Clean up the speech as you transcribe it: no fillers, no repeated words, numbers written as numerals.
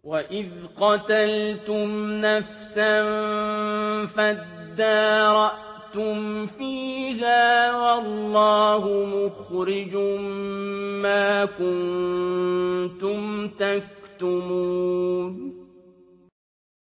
وَإِذْ قَتَلْتُمْ نَفْسًا فَادَّارَأْتُمْ فِيهَا وَاللَّهُ مُخْرِجٌ مَّا كُنتُمْ تَكْتُمُونَ